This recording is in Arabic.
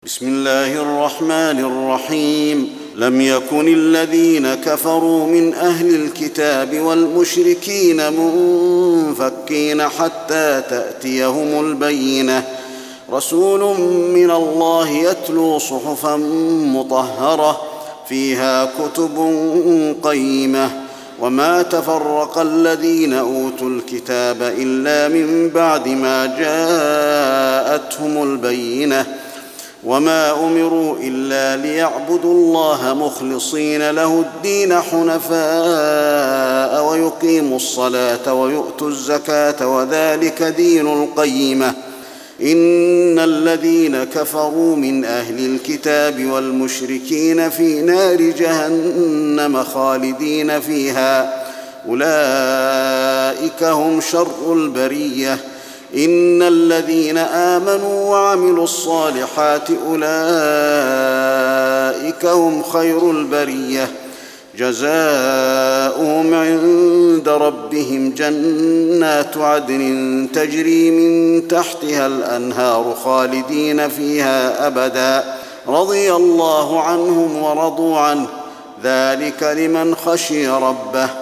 بسم الله الرحمن الرحيم. لم يكن الذين كفروا من أهل الكتاب والمشركين منفكين حتى تأتيهم البينة، رسول من الله يتلو صحفا مطهرة فيها كتب قيمة. وما تفرق الذين أوتوا الكتاب إلا من بعد ما جاءتهم البينة، وما أمروا إلا ليعبدوا الله مخلصين له الدين حنفاء ويقيموا الصلاة ويؤتوا الزكاة وذلك دين القيمة. إن الذين كفروا من أهل الكتاب والمشركين في نار جهنم خالدين فيها، أولئك هم شر البرية. إن الذين آمنوا وعملوا الصالحات أولئك هم خير البرية، جزاؤهم عند ربهم جنات عدن تجري من تحتها الأنهار خالدين فيها أبدا، رضي الله عنهم ورضوا عنه، ذلك لمن خشي ربه.